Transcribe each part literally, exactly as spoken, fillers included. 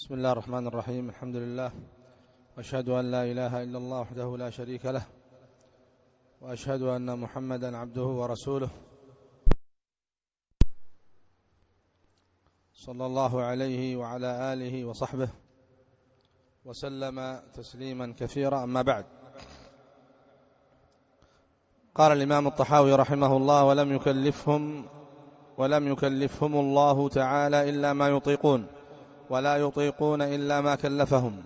بسم الله الرحمن الرحيم. الحمد لله، وأشهد أن لا إله إلا الله وحده لا شريك له، وأشهد أن محمدا عبده ورسوله صلى الله عليه وعلى آله وصحبه وسلم تسليما كثيرا. أما بعد، قال الإمام الطحاوي رحمه الله: ولم يكلفهم ولم يكلفهم الله تعالى إلا ما يطيقون، ولا يطيقون إلا ما كلفهم.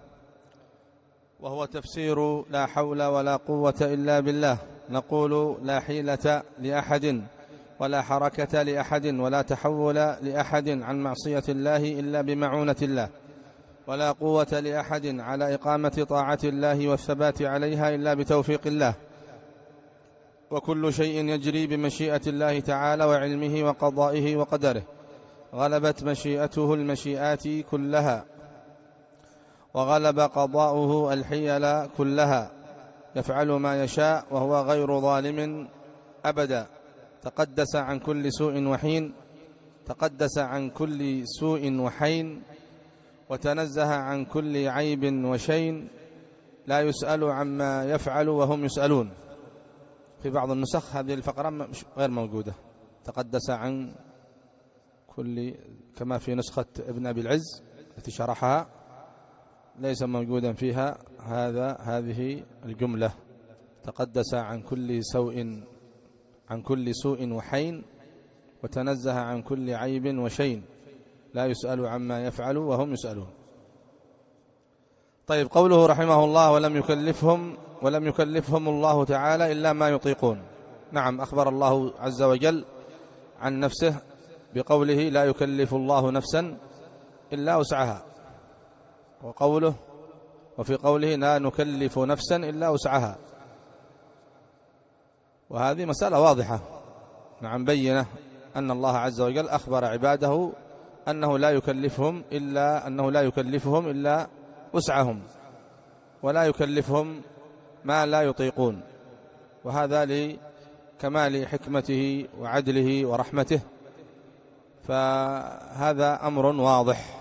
وهو تفسير لا حول ولا قوة إلا بالله. نقول: لا حيلة لأحد ولا حركة لأحد ولا تحول لأحد عن معصية الله إلا بمعونة الله، ولا قوة لأحد على إقامة طاعة الله والثبات عليها إلا بتوفيق الله. وكل شيء يجري بمشيئة الله تعالى وعلمه وقضائه وقدره. غلبت مشيئته المشيئات كلها، وغلب قضاؤه الحيل كلها. يفعل ما يشاء وهو غير ظالم أبدا. تقدس عن كل سوء وحين تقدس عن كل سوء وحين وتنزه عن كل عيب وشين. لا يسأل عما يفعل وهم يسألون. في بعض النسخ هذه الفقرة غير موجودة، تقدس عن كل، كما في نسخة ابن أبي العز التي شرحها ليس موجودا فيها هذا هذه الجملة: تقدس عن كل سوء عن كل سوء وحين وتنزه عن كل عيب وشين. لا يسأل عما يفعل وهم يسألون. طيب، قوله رحمه الله: ولم يكلفهم ولم يكلفهم الله تعالى إلا ما يطيقون. نعم، أخبر الله عز وجل عن نفسه بقوله: لا يكلف الله نفسا إلا وسعها. وقوله وفي قوله: لا نكلف نفسا إلا وسعها. وهذه مسألة واضحة، نعم، بينة أن الله عز وجل أخبر عباده أنه لا يكلفهم إلا أنه لا يكلفهم إلا وسعهم، ولا يكلفهم ما لا يطيقون. وهذا لكمال حكمته وعدله ورحمته، فهذا أمر واضح.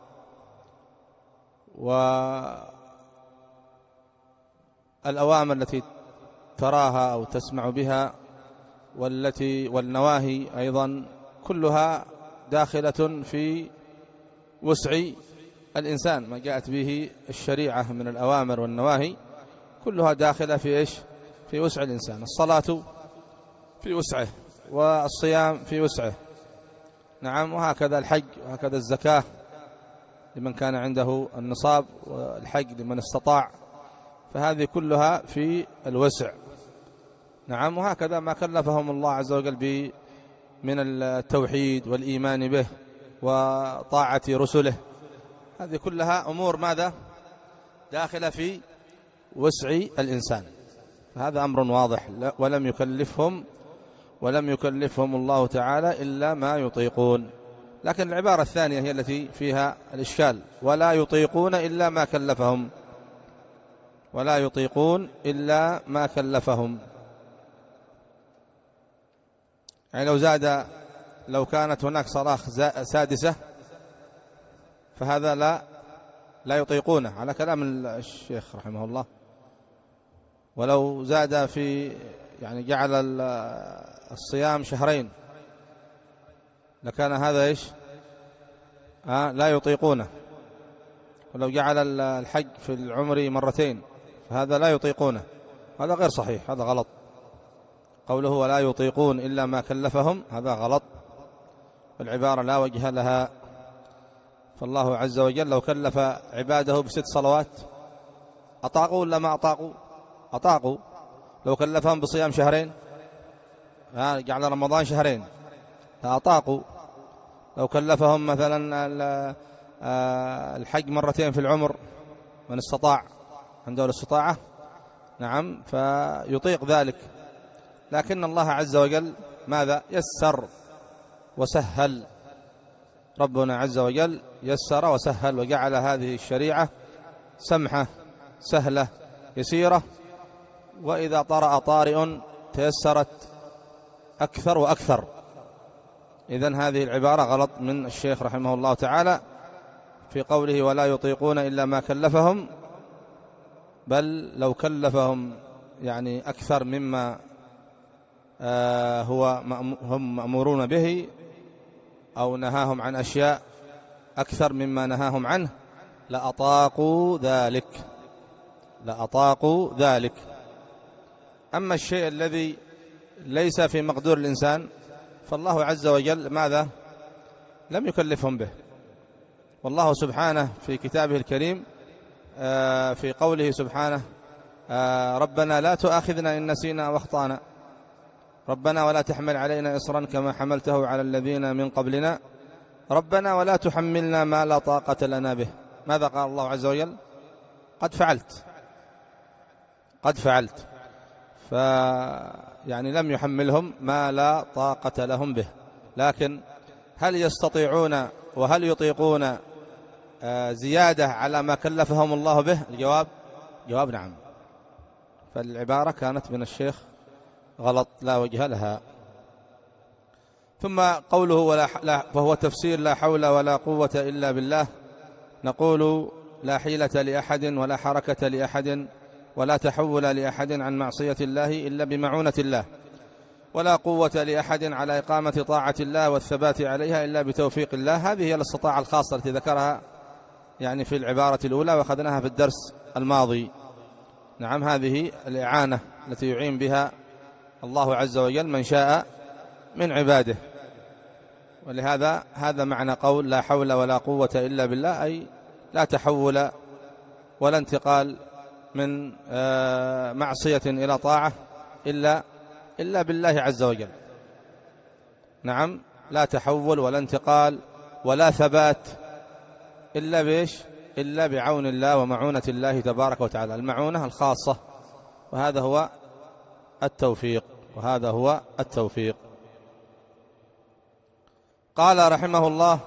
والأوامر التي تراها أو تسمع بها والتي والنواهي أيضا كلها داخلة في وسع الإنسان. ما جاءت به الشريعة من الأوامر والنواهي كلها داخلة في إيش؟ في وسع الإنسان. الصلاة في وسعه، والصيام في وسعه، نعم، وهكذا الحج، وهكذا الزكاة لمن كان عنده النصاب، والحج لمن استطاع، فهذه كلها في الوسع، نعم. وهكذا ما كلفهم الله عز وجل به من التوحيد والإيمان به وطاعة رسله، هذه كلها أمور ماذا؟ داخلة في وسع الإنسان. فهذا أمر واضح. ولم يكلفهم ولم يكلفهم الله تعالى إلا ما يطيقون. لكن العبارة الثانية هي التي فيها الإشكال: ولا يطيقون إلا ما كلفهم. ولا يطيقون إلا ما كلفهم، يعني لو زاد لو كانت هناك صراخ سادسة فهذا لا لا يطيقونه على كلام الشيخ رحمه الله. ولو زاد في يعني جعل الصيام شهرين لكان هذا إيش؟ آه لا يطيقونه. ولو جعل الحج في العمر مرتين فهذا لا يطيقونه. هذا غير صحيح، هذا غلط. قوله ولا يطيقون إلا ما كلفهم هذا غلط، والعبارة لا وجه لها. فالله عز وجل لو كلف عباده بست صلوات أطاقوا ولا ما أطاقوا؟ أطاقوا. لو كلفهم بصيام شهرين، آه جعل رمضان شهرين، فأطاقوا. لو كلفهم مثلا الحج مرتين في العمر من استطاع عنده الاستطاعة، نعم، فيطيق ذلك. لكن الله عز وجل ماذا؟ يسر وسهل. ربنا عز وجل يسر وسهل، وجعل هذه الشريعة سمحة سهلة يسيرة. وإذا طرأ طارئ تيسرت أكثر وأكثر. إذن هذه العبارة غلط من الشيخ رحمه الله تعالى. في قوله ولا يطيقون إلا ما كلفهم، بل لو كلفهم يعني أكثر مما آه هو هم مأمورون به، أو نهاهم عن أشياء أكثر مما نهاهم عنه، لأطاقوا ذلك لأطاقوا ذلك. أما الشيء الذي ليس في مقدور الإنسان فالله عز وجل ماذا؟ لم يكلفهم به. والله سبحانه في كتابه الكريم في قوله سبحانه ربنا لا تؤاخذنا إن نسينا واخطأنا، ربنا ولا تحمل علينا إصرا كما حملته على الذين من قبلنا، ربنا ولا تحملنا ما لا طاقة لنا به. ماذا قال الله عز وجل؟ قد فعلت قد فعلت ف يعني لم يحملهم ما لا طاقة لهم به. لكن هل يستطيعون وهل يطيقون زيادة على ما كلفهم الله به؟ الجواب جواب نعم. فالعبارة كانت من الشيخ غلط لا وجه لها. ثم قوله ولا لا فهو تفسير لا حول ولا قوة إلا بالله. نقول لا حيلة لأحد ولا حركة لأحد ولا تحول لأحد عن معصية الله إلا بمعونة الله، ولا قوة لأحد على إقامة طاعة الله والثبات عليها إلا بتوفيق الله. هذه هي الاستطاعة الخاصة التي ذكرها يعني في العبارة الأولى وأخذناها في الدرس الماضي. نعم، هذه الإعانة التي يعين بها الله عز وجل من شاء من عباده. ولهذا هذا معنى قول لا حول ولا قوة إلا بالله، أي لا تحول ولا انتقال من معصية إلى طاعة إلا إلا بالله عز وجل. نعم، لا تحول ولا انتقال ولا ثبات إلا بإيش؟ إلا بعون الله ومعونة الله تبارك وتعالى، المعونة الخاصة، وهذا هو التوفيق وهذا هو التوفيق. قال رحمه الله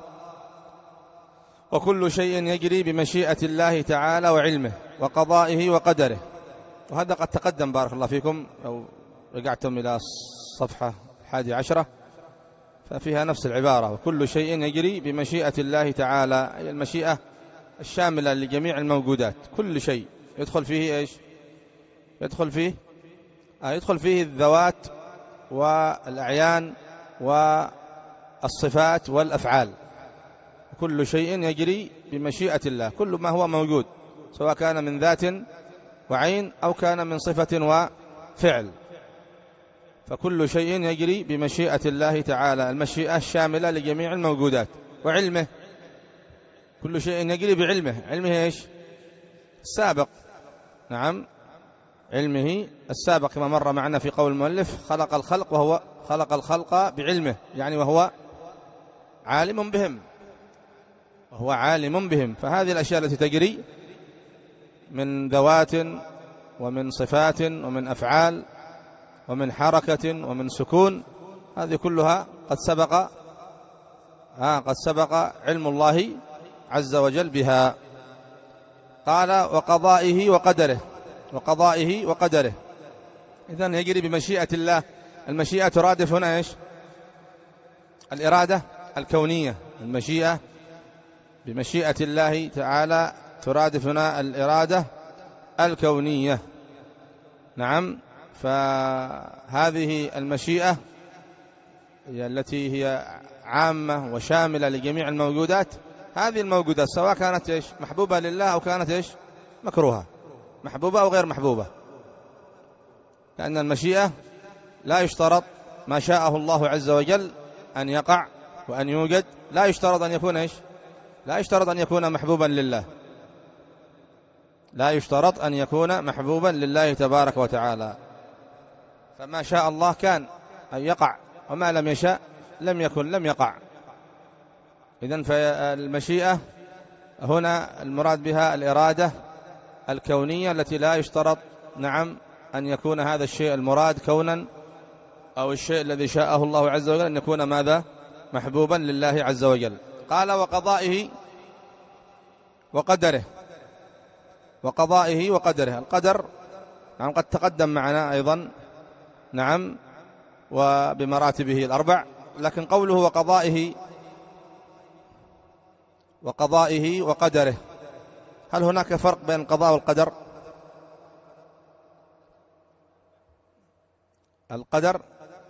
وكل شيء يجري بمشيئة الله تعالى وعلمه وقضائه وقدره. وهذا قد تقدم بارك الله فيكم، لو رجعتم إلى الصفحة الحادية عشرة ففيها نفس العبارة، وكل شيء يجري بمشيئة الله تعالى، أي المشيئة الشاملة لجميع الموجودات. كل شيء يدخل فيه إيش؟ يدخل فيه آه يدخل فيه الذوات والأعيان والصفات والأفعال. كل شيء يجري بمشيئة الله، كل ما هو موجود سواء كان من ذات وعين أو كان من صفة وفعل، فكل شيء يجري بمشيئة الله تعالى، المشيئة الشاملة لجميع الموجودات. وعلمه، كل شيء يجري بعلمه. علمه إيش؟ السابق. نعم، علمه السابق كما مر معنا في قول المؤلف خلق الخلق وهو خلق الخلق بعلمه، يعني وهو عالم بهم وهو عالم بهم. فهذه الأشياء التي تجري من ذوات ومن صفات ومن أفعال ومن حركة ومن سكون، هذه كلها قد سبق آه قد سبق علم الله عز وجل بها. قال وقضائه وقدره وقضائه وقدره إذن يجري بمشيئة الله. المشيئة ترادف هنا إيش؟ الإرادة الكونية. المشيئة بمشيئة الله تعالى ترادف هنا الإرادة الكونية. نعم، فهذه المشيئة هي التي هي عامة وشاملة لجميع الموجودات. هذه الموجودات سواء كانت إيش؟ محبوبة لله أو كانت إيش؟ مكروهة، محبوبة أو غير محبوبة، لأن المشيئة لا يشترط ما شاءه الله عز وجل أن يقع وأن يوجد، لا يشترط أن يكون إيش؟ لا يشترط أن يكون محبوبا لله، لا يشترط أن يكون محبوبا لله تبارك وتعالى. فما شاء الله كان أن يقع، وما لم يشاء لم يكن لم يقع. إذن فالمشيئة هنا المراد بها الإرادة الكونية التي لا يشترط نعم أن يكون هذا الشيء المراد كونا أو الشيء الذي شاءه الله عز وجل أن يكون ماذا؟ محبوبا لله عز وجل. قال وقضائه وقدره وقضائه وقدره. القدر نعم قد تقدم معنا أيضا نعم وبمراتبه الأربع، لكن قوله وقضائه وقضائه وقدره. هل هناك فرق بين القضاء والقدر؟ القدر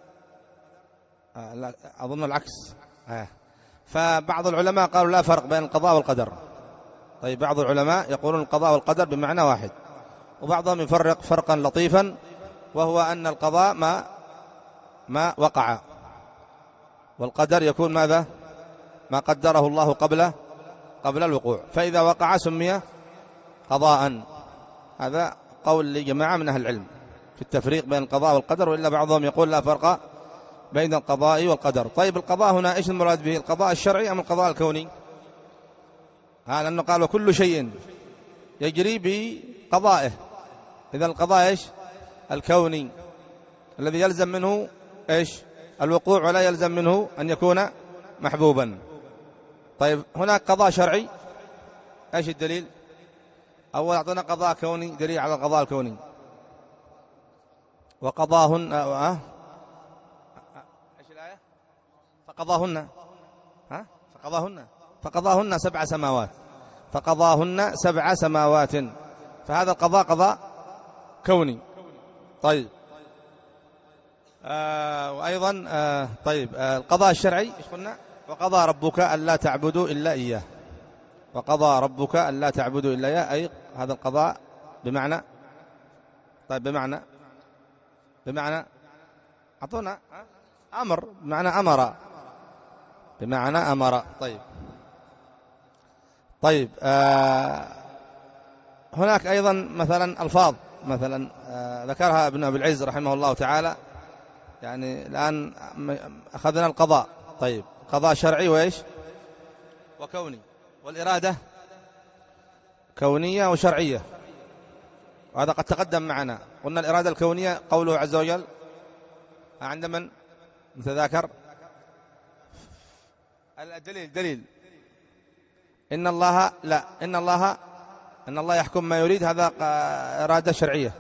آه أظن العكس. آه. فبعض العلماء قالوا لا فرق بين القضاء والقدر. طيب بعض العلماء يقولون القضاء والقدر بمعنى واحد، وبعضهم يفرق فرقا لطيفا، وهو أن القضاء ما ما وقع، والقدر يكون ماذا؟ ما قدره الله قبل قبل الوقوع، فإذا وقع سمي قضاء. هذا قول لجماعة من أهل العلم في التفريق بين القضاء والقدر، وإلا بعضهم يقول لا فرق بين القضاء والقدر. طيب القضاء هنا إيش المراد به؟ القضاء الشرعي أم القضاء الكوني؟ ها، لأنه قال وكل شيء يجري بقضائه. إذا القضاء إيش؟ الكوني الذي يلزم منه إيش؟ الوقوع، ولا يلزم منه أن يكون محبوبا. طيب هناك قضاء شرعي، إيش الدليل؟ أول أعطينا قضاء كوني، دليل على القضاء الكوني. وقضاهن أه؟ إيش الآية؟ فقضاهن ها؟ فقضاهن فقضاهن سبع سماوات فقضاهن سبع سماوات فهذا القضاء قضاء كوني. طيب آه وأيضا آه طيب آه القضاء الشرعي إيش قلنا؟ وقضى ربك ألا تعبدوا إلا إياه. وقضى ربك ألا تعبدوا إلا إياه، أي هذا القضاء بمعنى طيب بمعنى بمعنى أعطونا أمر، بمعنى أمر بمعنى أمر. طيب طيب آه هناك أيضا مثلا ألفاظ مثلا آه ذكرها ابن أبي العز رحمه الله تعالى. يعني الآن أخذنا القضاء، طيب قضاء شرعي وإيش؟ وكوني. والإرادة كونية وشرعية، وهذا قد تقدم معنا. قلنا الإرادة الكونية قوله عز وجل عند من نتذاكر الدليل؟ دليل إن الله لا إن الله إن الله يحكم ما يريد، هذا إرادة شرعية.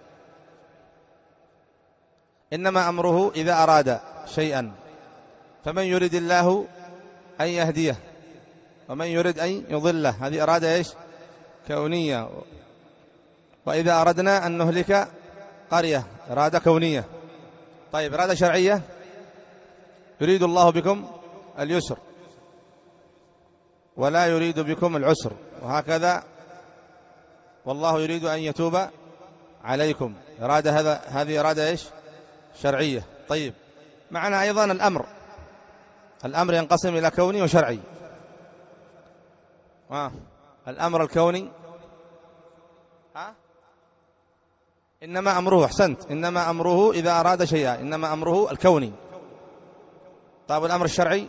إنما أمره إذا أراد شيئا فمن يريد الله أن يهديه ومن يريد أن يضله، هذه إرادة إيش؟ كونية. وإذا أردنا أن نهلك قرية، إرادة كونية. طيب إرادة شرعية، يريد الله بكم اليسر ولا يريد بكم العسر، وهكذا والله يريد أن يتوب عليكم. إرادة هذا هذه إرادة إيش؟ شرعية. طيب معنا أيضا الأمر. الأمر ينقسم إلى كوني وشرعي. آه. الأمر الكوني ها؟ إنما أمره، أحسنت، إنما أمره إذا أراد شيئا، إنما أمره الكوني. طيب الأمر الشرعي،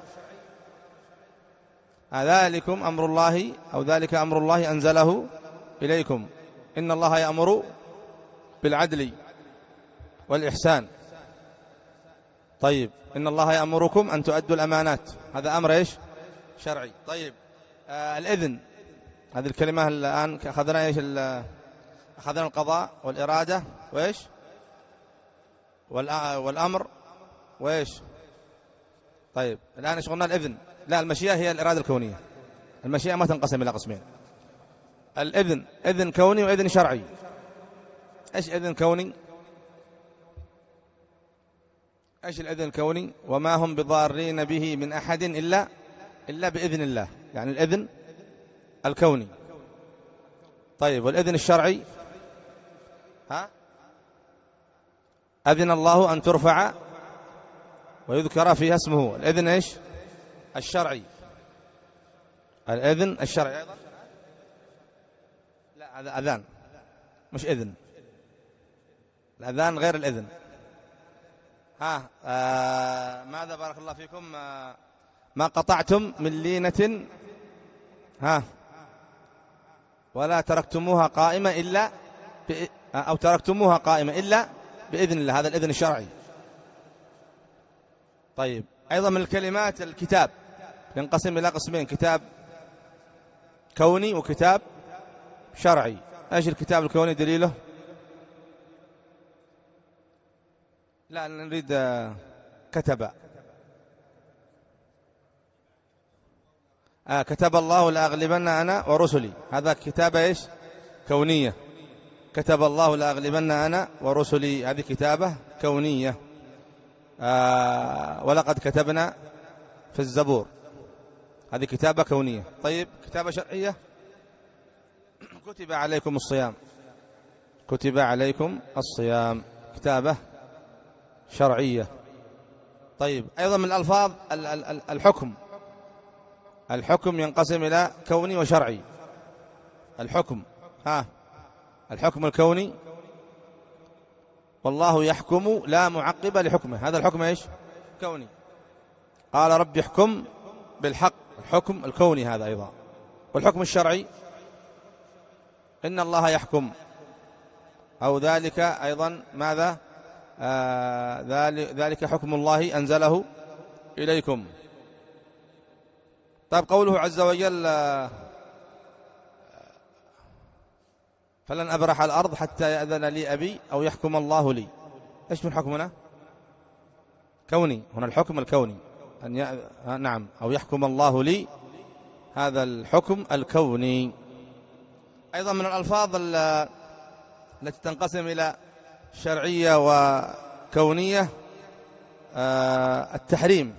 ذلكم أمر الله أو ذلك أمر الله أنزله إليكم إن الله يأمر بالعدل والإحسان. طيب إن الله يأمركم أن تؤدوا الأمانات، هذا أمر إيش؟ شرعي. طيب آه الإذن، هذه الكلمة الآن أخذنا إيش؟ أخذنا القضاء والإرادة وإيش؟ والأمر وإيش؟ طيب الآن إيش قلنا؟ الإذن. لا، المشيئة هي الإرادة الكونية. المشيئة ما تنقسم إلى قسمين. الإذن إذن كوني وإذن شرعي. إيش إذن كوني؟ إيش الإذن الكوني؟ وما هم بضارين به من أحد إلا إلا بإذن الله، يعني الإذن الكوني. طيب والإذن الشرعي؟ ها؟ أذن الله أن ترفع ويذكر فيها اسمه، الإذن إيش؟ الشرعي. الإذن الشرعي أيضا لا، هذا أذان مش إذن. الأذان غير الإذن. ها آه ماذا بارك الله فيكم؟ آه ما قطعتم من لينة ها ولا تركتموها قائمة إلا أو تركتموها قائمة إلا بإذن الله، هذا الإذن الشرعي. طيب أيضا من الكلمات الكتاب، ينقسم إلى قسمين، كتاب كوني وكتاب شرعي. ايش الكتاب الكوني دليله؟ لا نريد كتب آه كتب الله لأغلبن أنا ورسلي، هذا كتابة إيش؟ كونية. كتب الله لأغلبن أنا ورسلي، هذه كتابة كونية. آه ولقد كتبنا في الزبور، هذه كتابة كونية. طيب كتابة شرعية، كتب عليكم الصيام، كتب عليكم الصيام، كتابة شرعية. طيب أيضا من الألفاظ الحكم، الحكم ينقسم إلى كوني وشرعي. الحكم ها الحكم الكوني، والله يحكم لا معقب لحكمه، هذا الحكم إيش؟ كوني. قال رب يحكم بالحق، الحكم الكوني هذا أيضا. والحكم الشرعي إن الله يحكم، أو ذلك أيضا ماذا؟ آه ذلك حكم الله أنزله إليكم. طيب قوله عز وجل فلن أبرح الأرض حتى يأذن لي أبي أو يحكم الله لي، إيش من حكمنا؟ كوني، هنا الحكم الكوني أن ي... نعم أو يحكم الله لي، هذا الحكم الكوني. أيضا من الألفاظ التي تنقسم إلى شرعية وكونية التحريم.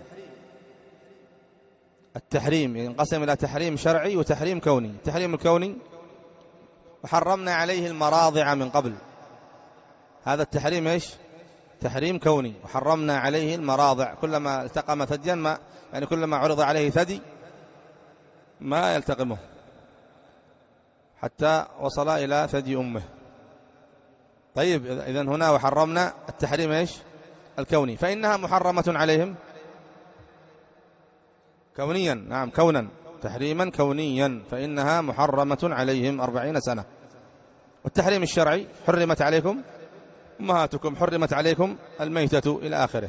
التحريم ينقسم إلى تحريم شرعي وتحريم كوني. التحريم الكوني وحرمنا عليه المراضع من قبل، هذا التحريم إيش؟ تحريم كوني. وحرمنا عليه المراضع، كلما التقم ثديا ما يعني كلما عرض عليه ثدي ما يلتقمه حتى وصل إلى ثدي أمه. طيب إذن هنا وحرمنا التحريم إيش؟ الكوني، فإنها محرمة عليهم كونيا، نعم كونا، تحريما كونيا، فإنها محرمة عليهم أربعين سنة. والتحريم الشرعي حرمت عليكم أمهاتكم، حرمت عليكم الميتة إلى آخره.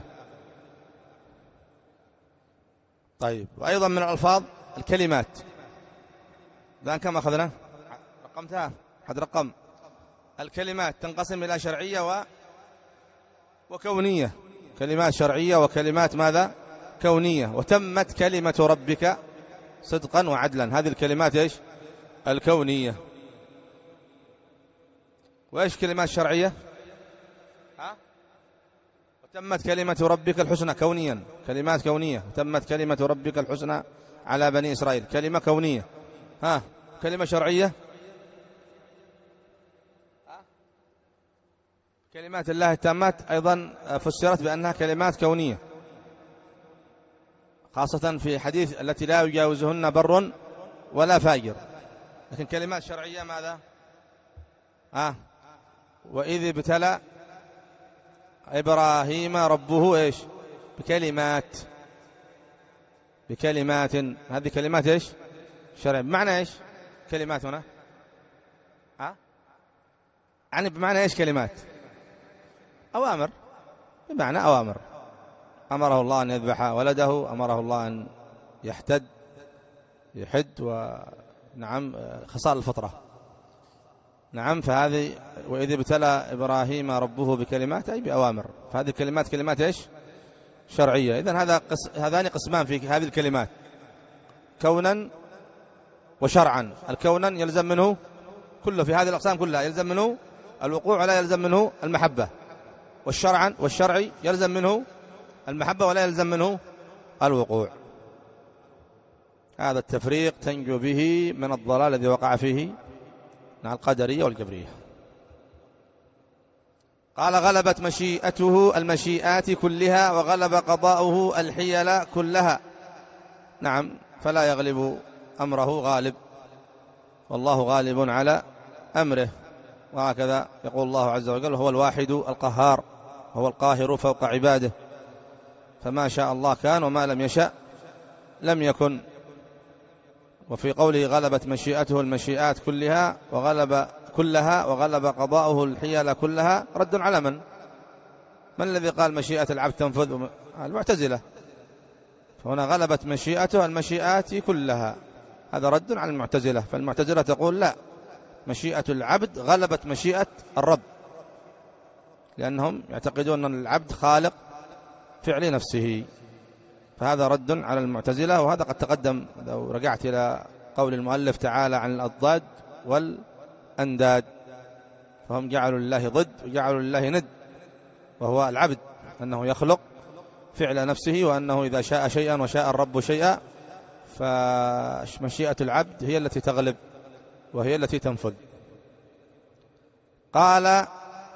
طيب وأيضا من الألفاظ الكلمات، الآن كم أخذنا؟ رقمتها؟ حد رقم. الكلمات تنقسم إلى شرعية و... وكونية، كلمات شرعية وكلمات ماذا؟ كونية. وتمت كلمة ربك صدقا وعدلا، هذه الكلمات إيش؟ الكونية. وإيش كلمات شرعية؟ ها؟ وتمت كلمة ربك الحسنى، كونيا، كلمات كونية. وتمت كلمة ربك الحسنى على بني إسرائيل، كلمة كونية. ها؟ كلمة شرعية؟ ها؟ كلمات الله التامات أيضا فسرت بأنها كلمات كونية، خاصة في حديث التي لا يجاوزهن بر ولا فاجر. لكن كلمات شرعية ماذا؟ ها؟ وإذ ابتلى إبراهيم ربه إيش؟ بكلمات، بكلمات، هذه كلمات إيش؟ شرعية. بمعنى إيش كلمات هنا؟ ها؟ يعني بمعنى إيش كلمات؟ أوامر، بمعنى أوامر. أمره الله أن يذبح ولده، أمره الله أن يحتد يحد، ونعم خصال الفطرة. نعم، فهذه وإذ ابتلى إبراهيم ربه بكلمات أي بأوامر، فهذه الكلمات كلمات إيش؟ شرعية. إذن هذا قس... هذان قسمان في هذه الكلمات، كونا وشرعا. الكونا يلزم منه كله، في هذه الأقسام كلها يلزم منه الوقوع ولا يلزم منه المحبة. والشرعا والشرعي يلزم منه المحبة ولا يلزم منه الوقوع. هذا التفريق تنجو به من الضلال الذي وقع فيه مع القدرية والجبرية. قال غلبت مشيئته المشيئات كلها، وغلب قضاؤه الحيل كلها. نعم، فلا يغلب أمره غالب، والله غالب على أمره. وهكذا يقول الله عز وجل هو الواحد القهار، هو القاهر فوق عباده، فما شاء الله كان وما لم يشأ لم يكن. وفي قوله غلبت مشيئته المشيئات كلها وغلب كلها وغلب قضاؤه الحيل كلها، رد على من؟ من الذي قال مشيئة العبد تنفذ؟ المعتزلة. فهنا غلبت مشيئته المشيئات كلها، هذا رد على المعتزلة. فالمعتزلة تقول لا، مشيئة العبد غلبت مشيئة الرب، لأنهم يعتقدون أن العبد خالق فعل نفسه. فهذا رد على المعتزلة، وهذا قد تقدم لو رجعت إلى قول المؤلف تعالى عن الأضداد والأنداد، فهم جعلوا لله ضد وجعلوا لله ند، وهو العبد، أنه يخلق فعل نفسه، وأنه إذا شاء شيئا وشاء الرب شيئا فمشيئة العبد هي التي تغلب وهي التي تنفذ. قال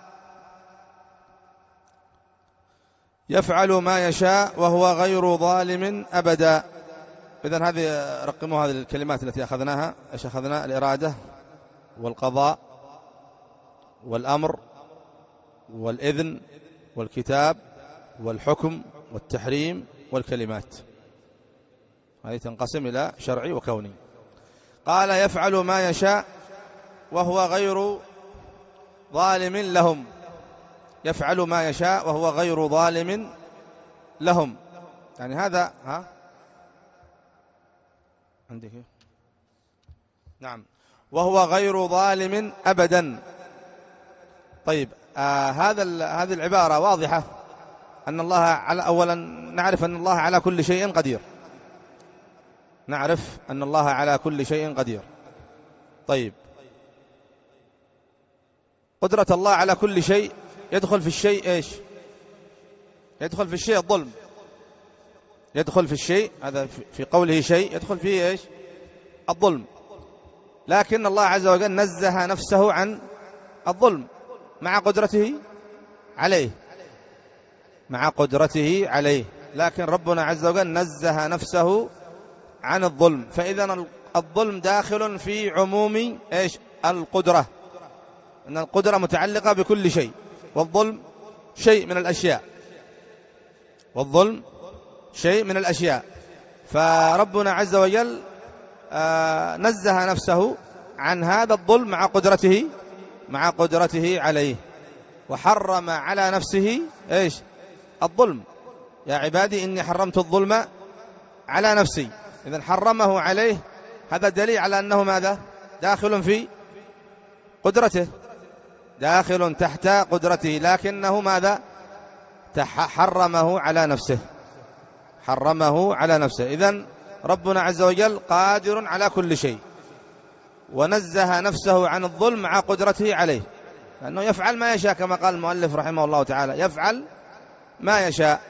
يفعل ما يشاء وهو غير ظالم أبدا. إذن هذه رقموا هذه الكلمات التي أخذناها. إيش أخذنا؟ الإرادة والقضاء والأمر والإذن والكتاب والحكم والتحريم والكلمات، هذه تنقسم إلى شرعي وكوني. قال يفعل ما يشاء وهو غير ظالم لهم، يفعل ما يشاء وهو غير ظالم لهم، يعني هذا ها عندك نعم، وهو غير ظالم أبدا. طيب آه هذا هذه العبارة واضحة أن الله على، أولا نعرف أن الله على كل شيء قدير، نعرف أن الله على كل شيء قدير. طيب قدرة الله على كل شيء يدخل في الشيء إيش؟ يدخل في الشيء الظلم، يدخل في الشيء هذا في قوله شيء يدخل فيه إيش؟ الظلم. لكن الله عز وجل نزه نفسه عن الظلم مع قدرته عليه، مع قدرته عليه، لكن ربنا عز وجل نزه نفسه عن الظلم. فإذا الظلم داخل في عموم إيش؟ القدرة، أن القدرة متعلقة بكل شيء، والظلم شيء من الأشياء، والظلم شيء من الأشياء. فربنا عز وجل آه نزه نفسه عن هذا الظلم مع قدرته، مع قدرته عليه، وحرم على نفسه إيش؟ الظلم. يا عبادي إني حرمت الظلم على نفسي، إذن حرمه عليه، هذا دليل على أنه ماذا؟ داخل في قدرته، داخل تحت قدرته، لكنه ماذا؟ حرمه على نفسه، حرمه على نفسه. إذن ربنا عز وجل قادر على كل شيء، ونزه نفسه عن الظلم مع قدرته عليه، لأنه يفعل ما يشاء كما قال المؤلف رحمه الله تعالى، يفعل ما يشاء.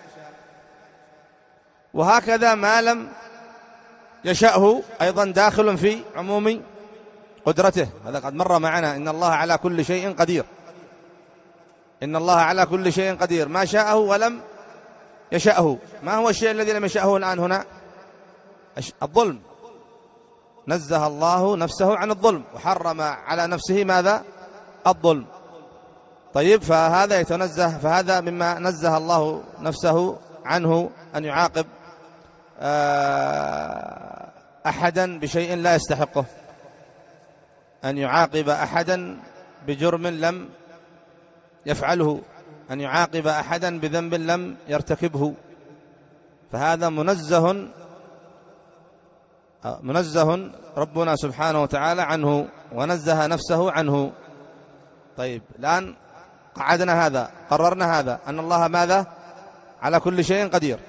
وهكذا ما لم يشأه أيضا داخل في عموم قدرته، هذا قد مر معنا، إن الله على كل شيء قدير، إن الله على كل شيء قدير، ما شاءه ولم يشأه. ما هو الشيء الذي لم يشأه الآن هنا؟ الظلم، نزه الله نفسه عن الظلم وحرم على نفسه ماذا؟ الظلم. طيب فهذا يتنزه، فهذا مما نزه الله نفسه عنه، أن يعاقب أحدا بشيء لا يستحقه، أن يعاقب أحدا بجرم لم يفعله، أن يعاقب أحدا بذنب لم يرتكبه، فهذا منزه منزه ربنا سبحانه وتعالى عنه، ونزه نفسه عنه. طيب الآن قعدنا هذا، قررنا هذا، أن الله ماذا؟ على كل شيء قدير،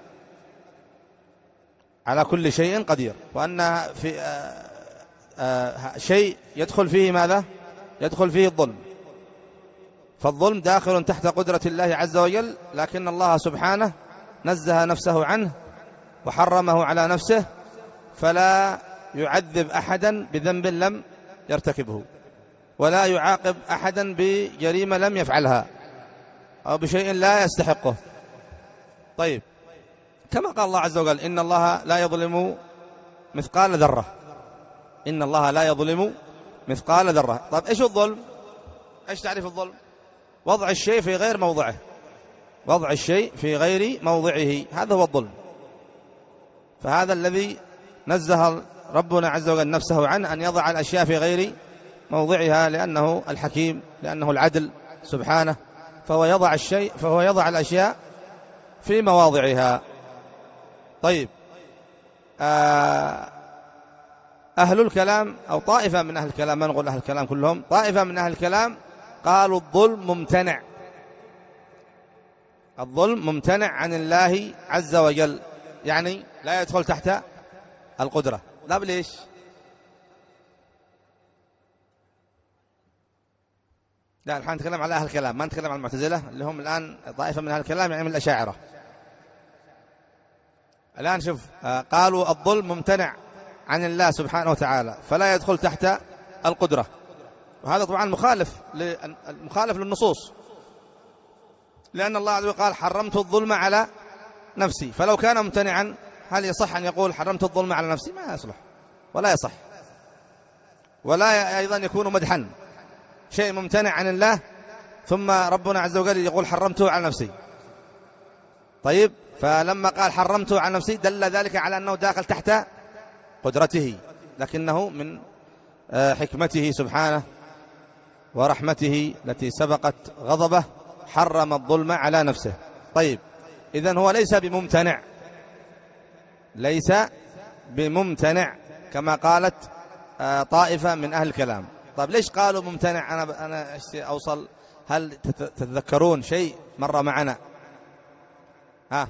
على كل شيء قدير، وأن في آآ آآ شيء يدخل فيه ماذا؟ يدخل فيه الظلم، فالظلم داخل تحت قدرة الله عز وجل، لكن الله سبحانه نزه نفسه عنه وحرمه على نفسه، فلا يعذب أحدا بذنب لم يرتكبه، ولا يعاقب أحدا بجريمة لم يفعلها أو بشيء لا يستحقه. طيب كما قال الله عز وجل إن الله لا يظلم مثقال ذرة، إن الله لا يظلم مثقال ذرة. طيب إيش الظلم؟ إيش تعريف الظلم؟ وضع الشيء في غير موضعه، وضع الشيء في غير موضعه، هذا هو الظلم. فهذا الذي نزه ربنا عز وجل نفسه عنه، أن يضع الأشياء في غير موضعها، لأنه الحكيم، لأنه العدل سبحانه، فهو يضع الشيء، فهو يضع الأشياء في مواضعها. طيب أهل الكلام أو طائفة من أهل الكلام، ما نقول أهل الكلام كلهم، طائفة من أهل الكلام قالوا الظلم ممتنع، الظلم ممتنع عن الله عز وجل، يعني لا يدخل تحت القدرة. لا ليش؟ لا الحين نتكلم على أهل الكلام، ما نتكلم عن المعتزلة اللي هم الآن طائفة من أهل الكلام يعني من الأشاعرة. الآن شوف، قالوا الظلم ممتنع عن الله سبحانه وتعالى فلا يدخل تحت القدرة، وهذا طبعا مخالف مخالف للنصوص، لأن الله عز وجل قال حرمت الظلم على نفسي، فلو كان ممتنعا هل يصح أن يقول حرمت الظلم على نفسي؟ ما يصلح ولا يصح، ولا أيضا يكون مدحا شيء ممتنع عن الله ثم ربنا عز وجل يقول حرمته على نفسي. طيب، فلما قال حرمته على نفسي دل ذلك على أنه داخل تحت قدرته، لكنه من حكمته سبحانه ورحمته التي سبقت غضبه حرم الظلم على نفسه. طيب، إذن هو ليس بممتنع، ليس بممتنع كما قالت طائفة من أهل الكلام. طيب ليش قالوا ممتنع؟ أنا أنا أوصل، هل تتذكرون شيء مر معنا؟ ها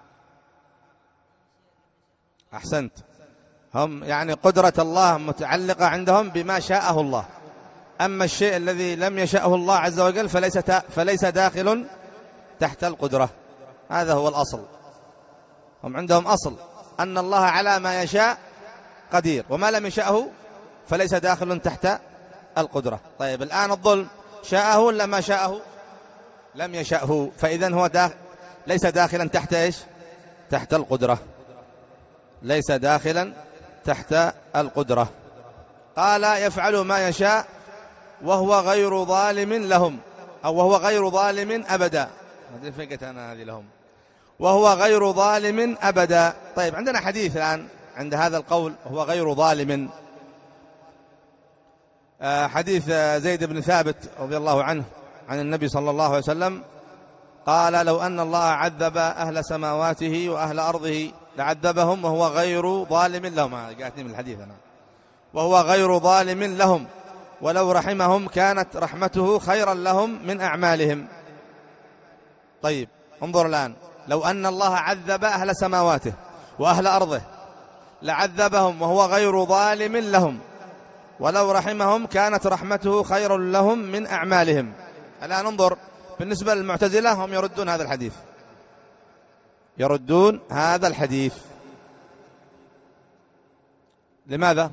أحسنت، هم يعني قدرة الله متعلقة عندهم بما شاءه الله، أما الشيء الذي لم يشاءه الله عز وجل فليس فليس داخل تحت القدرة. هذا هو الأصل، هم عندهم أصل أن الله على ما يشاء قدير، وما لم يشاءه فليس داخل تحت القدرة. طيب الآن الظلم شاءه ولا ما شاءه؟ لم يشاءه، فإذن هو داخل ليس داخلا تحت إيش؟ تحت القدرة، ليس داخلا تحت القدرة. قال يفعل ما يشاء وهو غير ظالم لهم، أو وهو غير ظالم أبدا. هذه فقط أنا هذه لهم، وهو غير ظالم أبدا. طيب عندنا حديث الآن عند هذا القول وهو غير ظالم، حديث زيد بن ثابت رضي الله عنه عن النبي صلى الله عليه وسلم قال لو أن الله عذب أهل سماواته وأهل أرضه لعذبهم وهو غير ظالم لهم. قاعدني من الحديث أنا، وهو غير ظالم لهم ولو رحمهم كانت رحمته خيرا لهم من أعمالهم. طيب انظر الآن، لو أن الله عذب أهل سماواته وأهل أرضه لعذبهم وهو غير ظالم لهم ولو رحمهم كانت رحمته خيرا لهم من أعمالهم. الآن انظر، بالنسبة للمعتزلة هم يردون هذا الحديث، يردون هذا الحديث. لماذا؟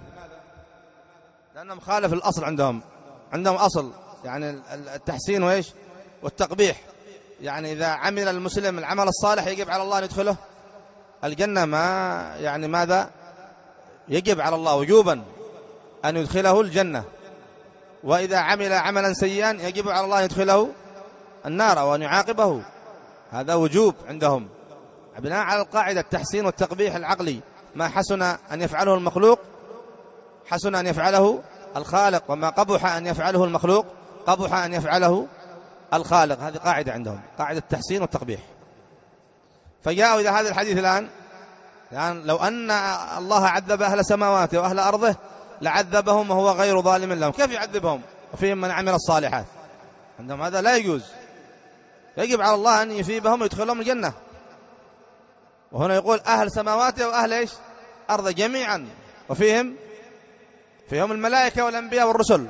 لأنه مخالف الأصل عندهم، عندهم أصل يعني التحسين وإيش والتقبيح. يعني إذا عمل المسلم العمل الصالح يجب على الله أن يدخله الجنة، ما يعني ماذا يجب على الله وجوبا أن يدخله الجنة، وإذا عمل عملا سيئا يجب على الله أن يدخله النار وأن يعاقبه، هذا وجوب عندهم بناء على القاعدة التحسين والتقبيح العقلي. ما حسن أن يفعله المخلوق حسن أن يفعله الخالق، وما قبح أن يفعله المخلوق قبح أن يفعله الخالق. هذه قاعدة عندهم، قاعدة التحسين والتقبيح. فجاءوا إلى هذا الحديث الآن، يعني لو أن الله عذب أهل سماواته وأهل أرضه لعذبهم وهو غير ظالم لهم. كيف يعذبهم وفيهم من عمل الصالحات؟ عندهم هذا لا يجوز، يجب على الله أن يثيبهم ويدخلهم الجنة. وهنا يقول أهل سماواته وأهل إيش؟ أرض جميعا، وفيهم فيهم الملائكة والأنبياء والرسل.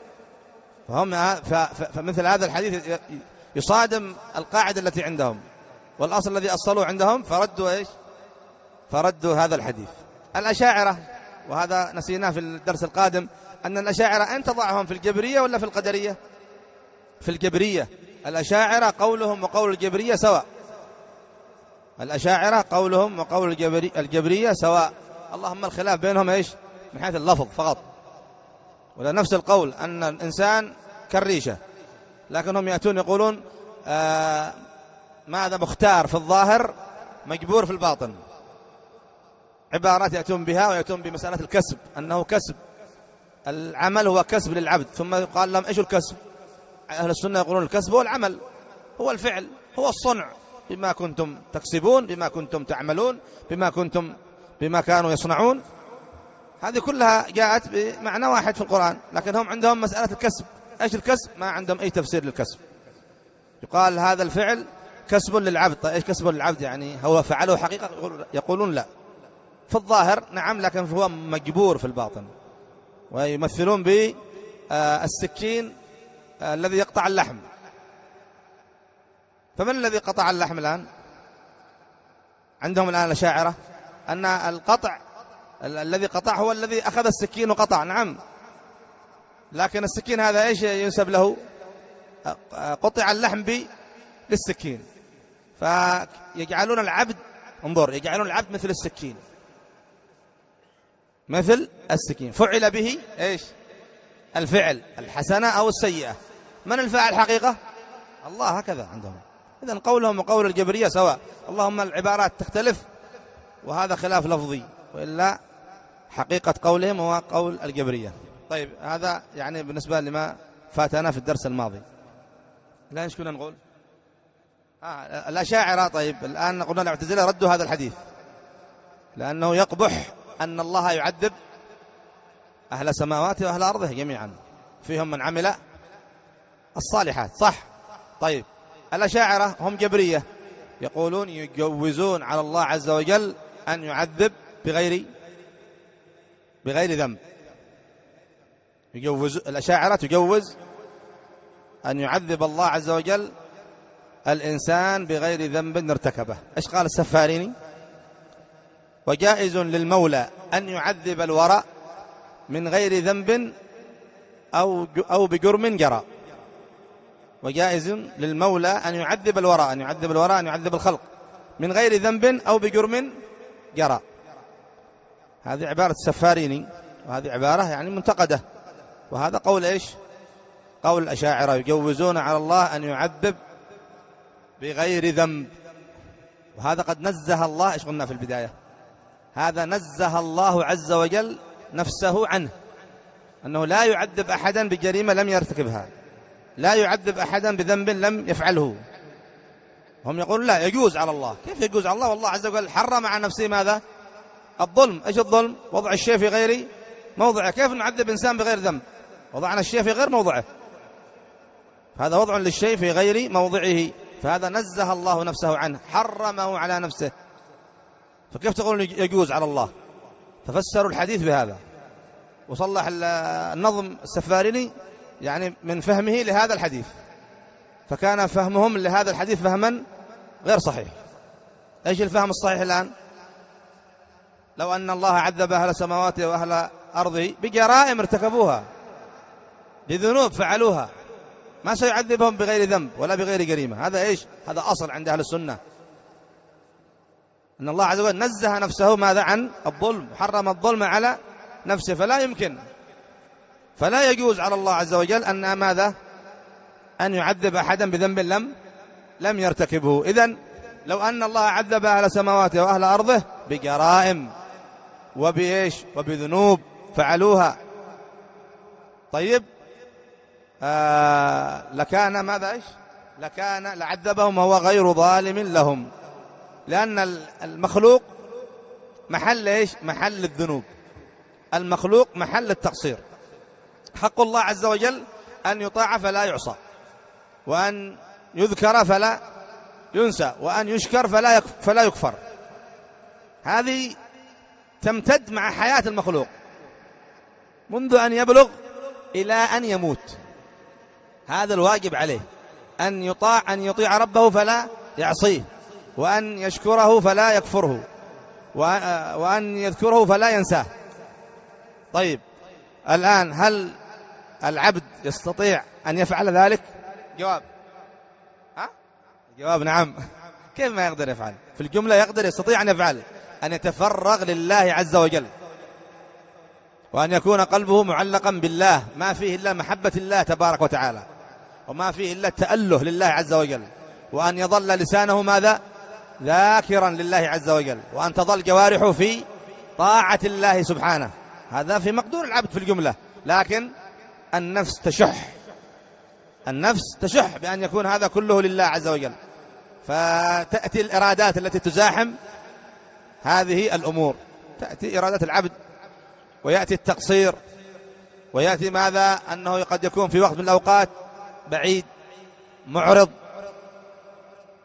فهم فمثل هذا الحديث يصادم القاعدة التي عندهم والأصل الذي أصلوا عندهم، فردوا إيش؟ فردوا هذا الحديث. الأشاعرة، وهذا نسيناه في الدرس القادم، أن الأشاعرة أن تضعهم في الجبرية ولا في القدرية؟ في الجبرية. الأشاعرة قولهم وقول الجبرية سواء، الأشاعرة قولهم وقول الجبري الجبرية سواء، اللهم الخلاف بينهم إيش؟ من حيث اللفظ فقط. ولا نفس القول أن الإنسان كالريشة، لكنهم يأتون يقولون آه ماذا مختار في الظاهر مجبور في الباطن. عبارات يأتون بها، ويأتون بمسألة الكسب، أنه كسب العمل هو كسب للعبد، ثم يقال لهم إيش الكسب؟ أهل السنة يقولون الكسب هو العمل، هو الفعل، هو الصنع، بما كنتم تكسبون، بما كنتم تعملون، بما كنتم بما كانوا يصنعون. هذه كلها جاءت بمعنى واحد في القرآن، لكن هم عندهم مسألة الكسب. إيش الكسب؟ ما عندهم أي تفسير للكسب. يقال هذا الفعل كسب للعبد. طيب إيش كسب للعبد؟ يعني هو فعله حقيقة؟ يقولون لا، في الظاهر نعم، لكن هو مجبور في الباطن. ويمثلون بالسكين الذي يقطع اللحم. فمن الذي قطع اللحم الآن؟ عندهم الآن الأشاعرة أن القطع الذي قطع هو الذي أخذ السكين وقطع. نعم، لكن السكين هذا إيش ينسب له؟ قطع اللحم بالسكين. فيجعلون العبد، انظر، يجعلون العبد مثل السكين، مثل السكين، فعل به إيش؟ الفعل الحسنة أو السيئة. من الفاعل حقيقة؟ الله. هكذا عندهم. إذن قولهم وقول الجبرية سواء، اللهم العبارات تختلف، وهذا خلاف لفظي، وإلا حقيقة قولهم هو قول الجبرية. طيب هذا يعني بالنسبة لما فاتنا في الدرس الماضي. لا إيش كنا نقول؟ آه الأشاعرة. طيب الآن قلنا الاعتزالة ردوا هذا الحديث، لأنه يقبح أن الله يعذب أهل سماواته وأهل أرضه جميعا، فيهم من عمل الصالحات، صح؟ طيب الأشاعرة هم جبرية، يقولون يجوزون على الله عز وجل أن يعذب بغير بغير ذنب. يجوز الأشاعرة تجوز أن يعذب الله عز وجل الإنسان بغير ذنب ارتكبه. إيش قال السفاريني؟ وجائز للمولى أن يعذب الورى من غير ذنب أو أو بجرم جرى. وجائز للمولى أن يعذب الورى، أن يعذب الورى، أن يعذب الخلق من غير ذنب أو بجرم جرى. هذه عبارة السفاريني، وهذه عبارة يعني منتقدة. وهذا قول إيش؟ قول الأشاعرة، يجوزون على الله أن يعذب بغير ذنب. وهذا قد نزه الله، إيش قلنا في البداية؟ هذا نزه الله عز وجل نفسه عنه، أنه لا يعذب أحدا بجريمة لم يرتكبها، لا يعذب أحدا بذنب لم يفعله. هم يقولون لا، يجوز على الله. كيف يجوز على الله والله عز وجل حرم عن نفسه ماذا؟ الظلم. إيش الظلم؟ وضع الشيء في غير موضعه. كيف نعذب إنسان بغير ذنب؟ وضعنا الشيء في غير موضعه، هذا وضع للشيء في غير موضعه، فهذا نزه الله نفسه عنه، حرمه على نفسه. فكيف تقولون يجوز على الله؟ ففسروا الحديث بهذا. وصلح النظم السفاريني يعني من فهمه لهذا الحديث، فكان فهمهم لهذا الحديث فهما غير صحيح. ايش الفهم الصحيح الآن؟ لو أن الله عذب أهل سماواته وأهل أرضه بجرائم ارتكبوها، بذنوب فعلوها، ما سيعذبهم بغير ذنب ولا بغير جريمة. هذا ايش؟ هذا أصل عند أهل السنة، أن الله عز وجل نزه نفسه ماذا؟ عن الظلم، حرم الظلم على نفسه، فلا يمكن، فلا يجوز على الله عز وجل أن ماذا؟ أن يعذب أحدا بذنب لم لم يرتكبه. إذن لو أن الله عذب أهل سماواته وأهل أرضه بجرائم وبإيش؟ وبذنوب فعلوها، طيب آه لكان ماذا؟ إيش؟ لكان لعذبهم وهو غير ظالم لهم، لأن المخلوق محل إيش؟ محل الذنوب، المخلوق محل التقصير. حق الله عز وجل أن يطاع فلا يعصى، وأن يذكر فلا ينسى، وأن يشكر فلا فلا يكفر. هذه تمتد مع حياة المخلوق منذ أن يبلغ إلى أن يموت. هذا الواجب عليه، أن يطاع أن يطيع ربه فلا يعصيه، وأن يشكره فلا يكفره، وأن يذكره فلا ينساه. طيب الآن هل العبد يستطيع أن يفعل ذلك؟ جواب ها؟ جواب نعم. كيف ما يقدر يفعل؟ في الجملة يقدر، يستطيع أن يفعل، أن يتفرغ لله عز وجل، وأن يكون قلبه معلقا بالله، ما فيه إلا محبة الله تبارك وتعالى، وما فيه إلا التأله لله عز وجل، وأن يظل لسانه ماذا؟ ذاكرا لله عز وجل، وأن تظل جوارحه في طاعة الله سبحانه. هذا في مقدور العبد في الجملة، لكن النفس تشح، النفس تشح بأن يكون هذا كله لله عز وجل، فتأتي الإرادات التي تزاحم هذه الأمور، تأتي إرادة العبد، ويأتي التقصير، ويأتي ماذا؟ أنه قد يكون في وقت من الأوقات بعيد معرض،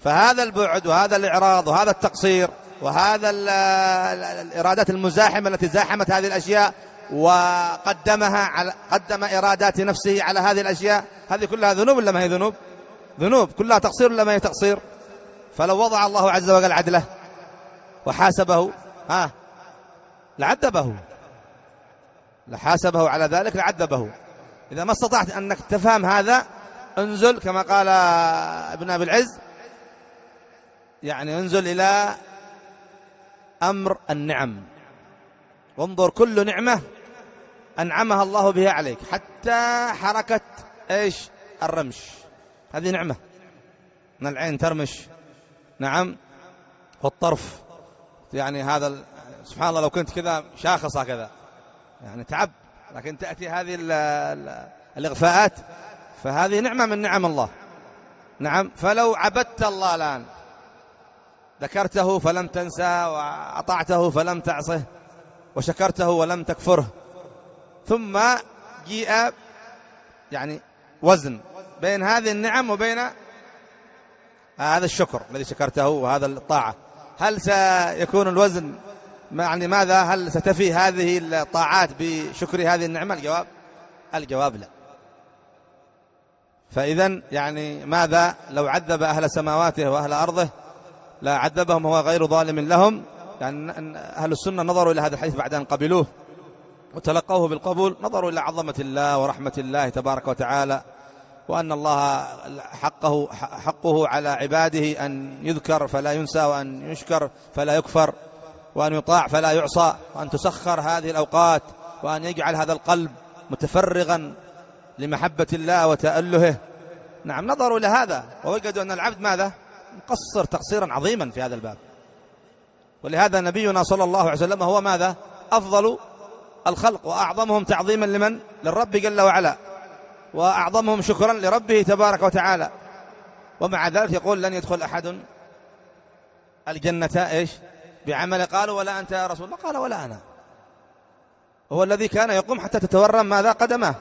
فهذا البعد وهذا الإعراض وهذا التقصير وهذا الإرادات المزاحمة التي زاحمت هذه الأشياء وقدمها على قدم إرادات نفسه على هذه الأشياء، هذه كلها ذنوب ولا ما هي ذنوب؟ ذنوب كلها تقصير ولا ما هي تقصير؟ فلو وضع الله عز وجل عدله وحاسبه ها لعذبه، لحاسبه على ذلك لعذبه. إذا ما استطعت أنك تفهم هذا انزل كما قال ابن أبي العز، يعني انزل إلى أمر النعم وانظر كل نعمة أنعمها الله بها عليك، حتى حركة إيش الرمش هذه نعمة، من العين ترمش، نعم، والطرف، يعني هذا سبحان الله لو كنت كذا شاخصة كذا يعني تعب، لكن تأتي هذه ال ال الإغفاءات، فهذه نعمة من نعم الله. نعم، فلو عبدت الله الآن ذكرته فلم تنسى وأطعته فلم تعصه وشكرته ولم تكفره، ثم جيء يعني وزن بين هذه النعم وبين هذا الشكر الذي شكرته وهذا الطاعة، هل سيكون الوزن يعني ماذا؟ هل ستفي هذه الطاعات بشكر هذه النعمة؟ الجواب الجواب لا. فإذن يعني ماذا لو عذب أهل سماواته وأهل أرضه لا عذبهم وهو غير ظالم لهم، لأن يعني أهل السنة نظروا إلى هذا الحديث بعد أن قبلوه وتلقوه بالقبول، نظروا إلى عظمة الله ورحمة الله تبارك وتعالى، وأن الله حقه, حقه على عباده أن يذكر فلا ينسى، وأن يشكر فلا يكفر، وأن يطاع فلا يعصى، وأن تسخر هذه الأوقات، وأن يجعل هذا القلب متفرغا لمحبة الله وتألهه. نعم، نظروا إلى هذا ووجدوا أن العبد ماذا؟ مقصر تقصيرا عظيما في هذا الباب. ولهذا نبينا صلى الله عليه وسلم هو ماذا؟ أفضل الخلق وأعظمهم تعظيما لمن؟ للرب جل وعلا، وأعظمهم شكرا لربه تبارك وتعالى. ومع ذلك يقول لن يدخل أحد الجنة إيش بعمل، قالوا ولا أنت يا رسول الله؟ قال ولا أنا. هو الذي كان يقوم حتى تتورم ماذا؟ قدمه.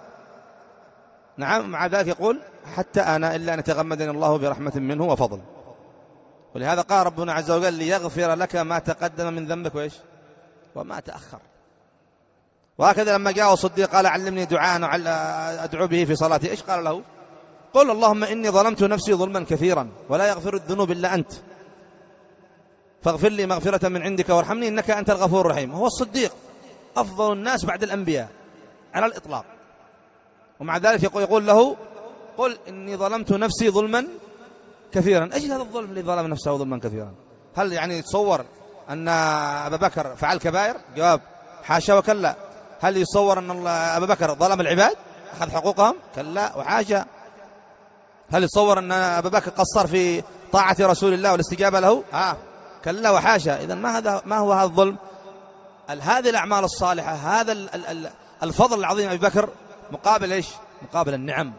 نعم، مع ذلك يقول حتى أنا إلا أن يتغمدني الله برحمة منه وفضل. ولهذا قال ربنا عز وجل ليغفر لك ما تقدم من ذنبك وإيش وما تأخر. وهكذا لما جاء الصديق قال علمني دعاء أدعو به في صلاتي، إيش قال له؟ قل اللهم إني ظلمت نفسي ظلما كثيرا ولا يغفر الذنوب إلا أنت فاغفر لي مغفرة من عندك وارحمني إنك أنت الغفور الرحيم. هو الصديق أفضل الناس بعد الأنبياء على الإطلاق، ومع ذلك يقول, يقول له قل إني ظلمت نفسي ظلما كثيرا. أجل هذا الظلم اللي ظلم نفسه ظلما كثيرا؟ هل يعني يتصور أن أبا بكر فعل كبائر؟ جواب حاشا وكلا. هل يتصور أن أبا بكر ظلم العباد أخذ حقوقهم؟ كلا وحاشا. هل يتصور أن أبا بكر قصر في طاعة رسول الله والاستجابة له؟ آه كلا وحاشا. إذن ما هذا ما هو هذا الظلم؟ هذه الأعمال الصالحة، هذا الفضل العظيم أبي بكر مقابل إيش؟ مقابل النعم،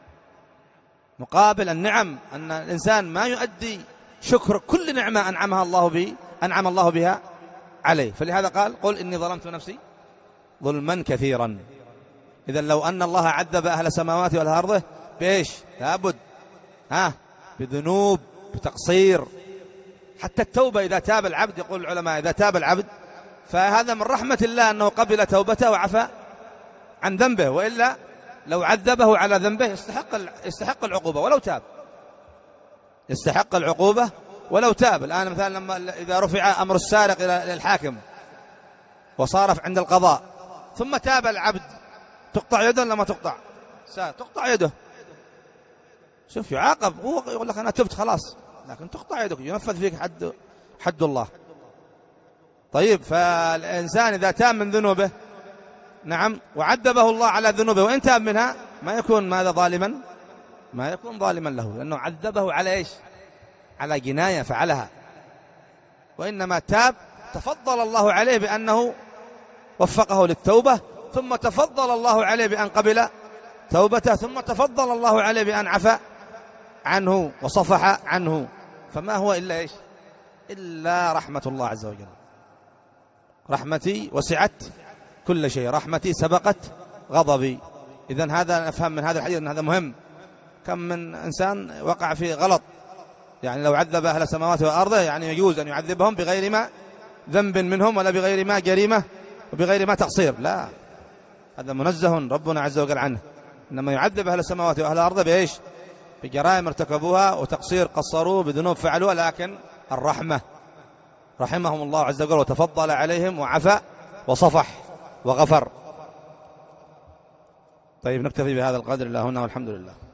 مقابل النعم، أن الإنسان ما يؤدي شكر كل نعمة أنعمها الله به أنعم الله بها عليه. فلهذا قال قل إني ظلمت نفسي ظلما كثيرا. إذن لو أن الله عذب أهل السماوات والأرض بإيش؟ لابد ها بذنوب بتقصير. حتى التوبة إذا تاب العبد، يقول العلماء إذا تاب العبد فهذا من رحمة الله أنه قبل توبته وعفى عن ذنبه، وإلا لو عذبه على ذنبه يستحق يستحق العقوبة ولو تاب، يستحق العقوبة ولو تاب. الآن مثلا لما إذا رفع أمر السارق إلى الحاكم وصار عند القضاء ثم تاب العبد، تقطع يده لما تقطع؟ تقطع يده. شوف يعاقب، هو يقول لك أنا تبت خلاص، لكن تقطع يدك، ينفذ فيك حد حد الله. طيب، فالإنسان إذا تاب من ذنوبه نعم وعذبه الله على ذنوبه وإن تاب منها ما يكون ماذا؟ ظالما، ما يكون ظالما له، لأنه عذبه على إيش؟ على جناية فعلها. وإنما تاب تفضل الله عليه بأنه وفقه للتوبة، ثم تفضل الله عليه بأن قبل توبته، ثم تفضل الله عليه بأن عفى عنه وصفح عنه. فما هو إلا إيش؟ إلا رحمة الله عز وجل. رحمتي وسعت كل شيء، رحمتي سبقت غضبي. إذن هذا نفهم من هذا الحديث أن هذا مهم. كم من إنسان وقع في غلط يعني لو عذب أهل السماوات والأرض يعني يجوز أن يعذبهم بغير ما ذنب منهم ولا بغير ما جريمة وبغير ما تقصير، لا، هذا منزه ربنا عز وجل عنه. إنما يعذب أهل السماوات وأهل الأرض بإيش؟ بجرائم ارتكبوها وتقصير قصروا بذنوب فعلوها، لكن الرحمة رحمهم الله عز وجل وتفضل عليهم وعفى وصفح وغفر. طيب نكتفي بهذا القدر الله هنا والحمد لله.